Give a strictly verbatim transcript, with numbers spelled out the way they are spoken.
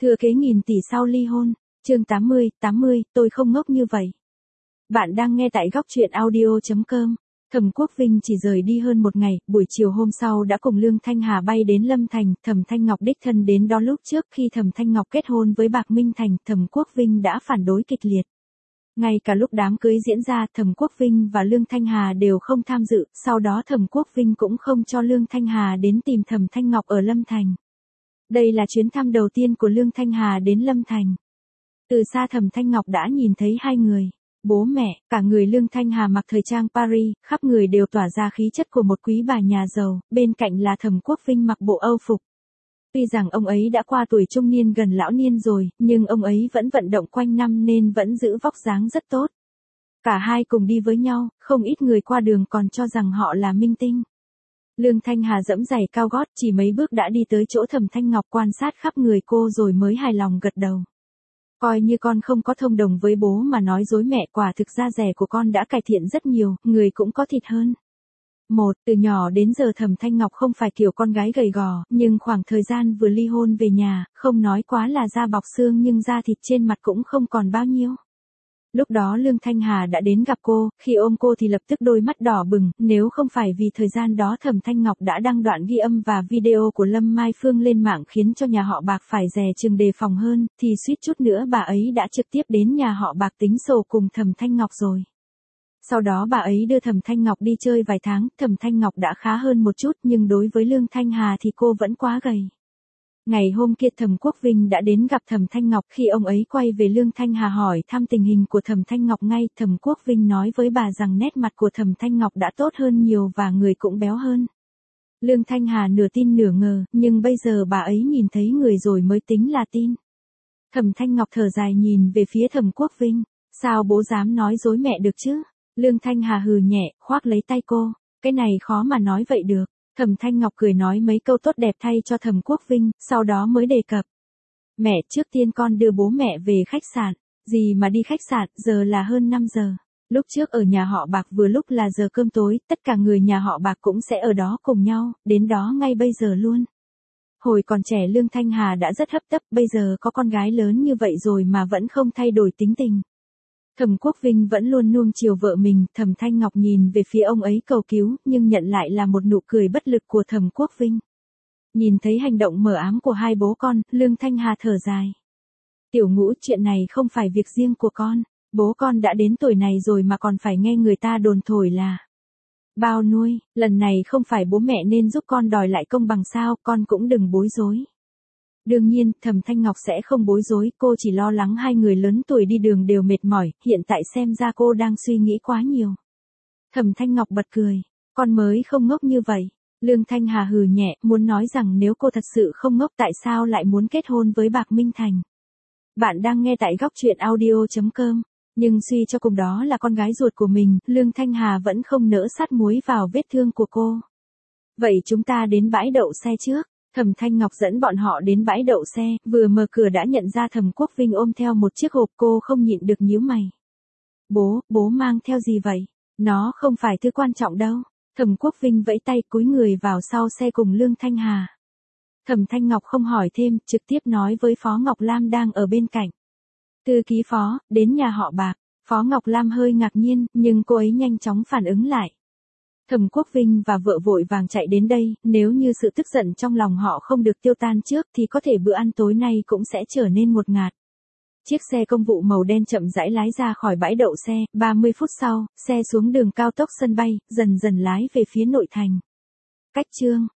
Thừa kế nghìn tỷ sau ly hôn. Chương tám mươi, tám mươi, tôi không ngốc như vậy. Bạn đang nghe tại góc truyện audio chấm com. Thẩm Quốc Vinh chỉ rời đi hơn một ngày, buổi chiều hôm sau đã cùng Lương Thanh Hà bay đến Lâm Thành, Thẩm Thanh Ngọc đích thân đến đó. Lúc trước khi Thẩm Thanh Ngọc kết hôn với Bạc Minh Thành, Thẩm Quốc Vinh đã phản đối kịch liệt. Ngay cả lúc đám cưới diễn ra, Thẩm Quốc Vinh và Lương Thanh Hà đều không tham dự, sau đó Thẩm Quốc Vinh cũng không cho Lương Thanh Hà đến tìm Thẩm Thanh Ngọc ở Lâm Thành. Đây là chuyến thăm đầu tiên của Lương Thanh Hà đến Lâm Thành. Từ xa Thẩm Thanh Ngọc đã nhìn thấy hai người. Bố mẹ, cả người Lương Thanh Hà mặc thời trang Paris, khắp người đều tỏa ra khí chất của một quý bà nhà giàu, bên cạnh là Thẩm Quốc Vinh mặc bộ Âu phục. Tuy rằng ông ấy đã qua tuổi trung niên gần lão niên rồi, nhưng ông ấy vẫn vận động quanh năm nên vẫn giữ vóc dáng rất tốt. Cả hai cùng đi với nhau, không ít người qua đường còn cho rằng họ là minh tinh. Lương Thanh Hà giẫm giày cao gót, chỉ mấy bước đã đi tới chỗ Thẩm Thanh Ngọc, quan sát khắp người cô rồi mới hài lòng gật đầu. Coi như con không có thông đồng với bố mà nói dối mẹ, quả thực da rẻ của con đã cải thiện rất nhiều, người cũng có thịt hơn. Một, từ nhỏ đến giờ Thẩm Thanh Ngọc không phải kiểu con gái gầy gò, nhưng khoảng thời gian vừa ly hôn về nhà, không nói quá là da bọc xương nhưng da thịt trên mặt cũng không còn bao nhiêu. Lúc đó Lương Thanh Hà đã đến gặp cô, khi ôm cô thì lập tức đôi mắt đỏ bừng, nếu không phải vì thời gian đó Thẩm Thanh Ngọc đã đăng đoạn ghi âm và video của Lâm Mai Phương lên mạng khiến cho nhà họ Bạc phải dè chừng đề phòng hơn, thì suýt chút nữa bà ấy đã trực tiếp đến nhà họ Bạc tính sổ cùng Thẩm Thanh Ngọc rồi. Sau đó bà ấy đưa Thẩm Thanh Ngọc đi chơi vài tháng, Thẩm Thanh Ngọc đã khá hơn một chút nhưng đối với Lương Thanh Hà thì cô vẫn quá gầy. Ngày hôm kia Thẩm Quốc Vinh đã đến gặp Thẩm Thanh Ngọc, khi ông ấy quay về Lương Thanh Hà hỏi thăm tình hình của Thẩm Thanh Ngọc ngay, Thẩm Quốc Vinh nói với bà rằng nét mặt của Thẩm Thanh Ngọc đã tốt hơn nhiều và người cũng béo hơn. Lương Thanh Hà nửa tin nửa ngờ, nhưng bây giờ bà ấy nhìn thấy người rồi mới tính là tin. Thẩm Thanh Ngọc thở dài nhìn về phía Thẩm Quốc Vinh, sao bố dám nói dối mẹ được chứ? Lương Thanh Hà hừ nhẹ, khoác lấy tay cô, cái này khó mà nói vậy được. Thẩm Thanh Ngọc cười nói mấy câu tốt đẹp thay cho Thẩm Quốc Vinh, sau đó mới đề cập. Mẹ, trước tiên con đưa bố mẹ về khách sạn. Gì mà đi khách sạn, giờ là hơn năm giờ. Lúc trước ở nhà họ Bạc vừa lúc là giờ cơm tối, tất cả người nhà họ Bạc cũng sẽ ở đó cùng nhau, đến đó ngay bây giờ luôn. Hồi còn trẻ Lương Thanh Hà đã rất hấp tấp, bây giờ có con gái lớn như vậy rồi mà vẫn không thay đổi tính tình. Thẩm Quốc Vinh vẫn luôn nuông chiều vợ mình, Thẩm Thanh Ngọc nhìn về phía ông ấy cầu cứu, nhưng nhận lại là một nụ cười bất lực của Thẩm Quốc Vinh. Nhìn thấy hành động mờ ám của hai bố con, Lương Thanh Hà thở dài. Tiểu Ngũ, chuyện này không phải việc riêng của con, bố con đã đến tuổi này rồi mà còn phải nghe người ta đồn thổi là bao nuôi, lần này không phải bố mẹ nên giúp con đòi lại công bằng sao, con cũng đừng bối rối. Đương nhiên, Thẩm Thanh Ngọc sẽ không bối rối, cô chỉ lo lắng hai người lớn tuổi đi đường đều mệt mỏi, hiện tại xem ra cô đang suy nghĩ quá nhiều. Thẩm Thanh Ngọc bật cười, con mới không ngốc như vậy. Lương Thanh Hà hừ nhẹ, muốn nói rằng nếu cô thật sự không ngốc tại sao lại muốn kết hôn với Bạc Minh Thành. Bạn đang nghe tại góc truyện audio chấm com, nhưng suy cho cùng đó là con gái ruột của mình, Lương Thanh Hà vẫn không nỡ sát muối vào vết thương của cô. Vậy chúng ta đến bãi đậu xe trước. Thẩm Thanh Ngọc dẫn bọn họ đến bãi đậu xe, vừa mở cửa đã nhận ra Thẩm Quốc Vinh ôm theo một chiếc hộp, cô không nhịn được nhíu mày. Bố, bố mang theo gì vậy? Nó không phải thứ quan trọng đâu. Thẩm Quốc Vinh vẫy tay cúi người vào sau xe cùng Lương Thanh Hà. Thẩm Thanh Ngọc không hỏi thêm, trực tiếp nói với Phó Ngọc Lam đang ở bên cạnh. Thư ký Phó, đến nhà họ Bạc. Phó Ngọc Lam hơi ngạc nhiên, nhưng cô ấy nhanh chóng phản ứng lại. Thẩm Quốc Vinh và vợ vội vàng chạy đến đây, nếu như sự tức giận trong lòng họ không được tiêu tan trước thì có thể bữa ăn tối nay cũng sẽ trở nên ngột ngạt. Chiếc xe công vụ màu đen chậm rãi lái ra khỏi bãi đậu xe, ba mươi phút sau, xe xuống đường cao tốc sân bay, dần dần lái về phía nội thành. Cách chương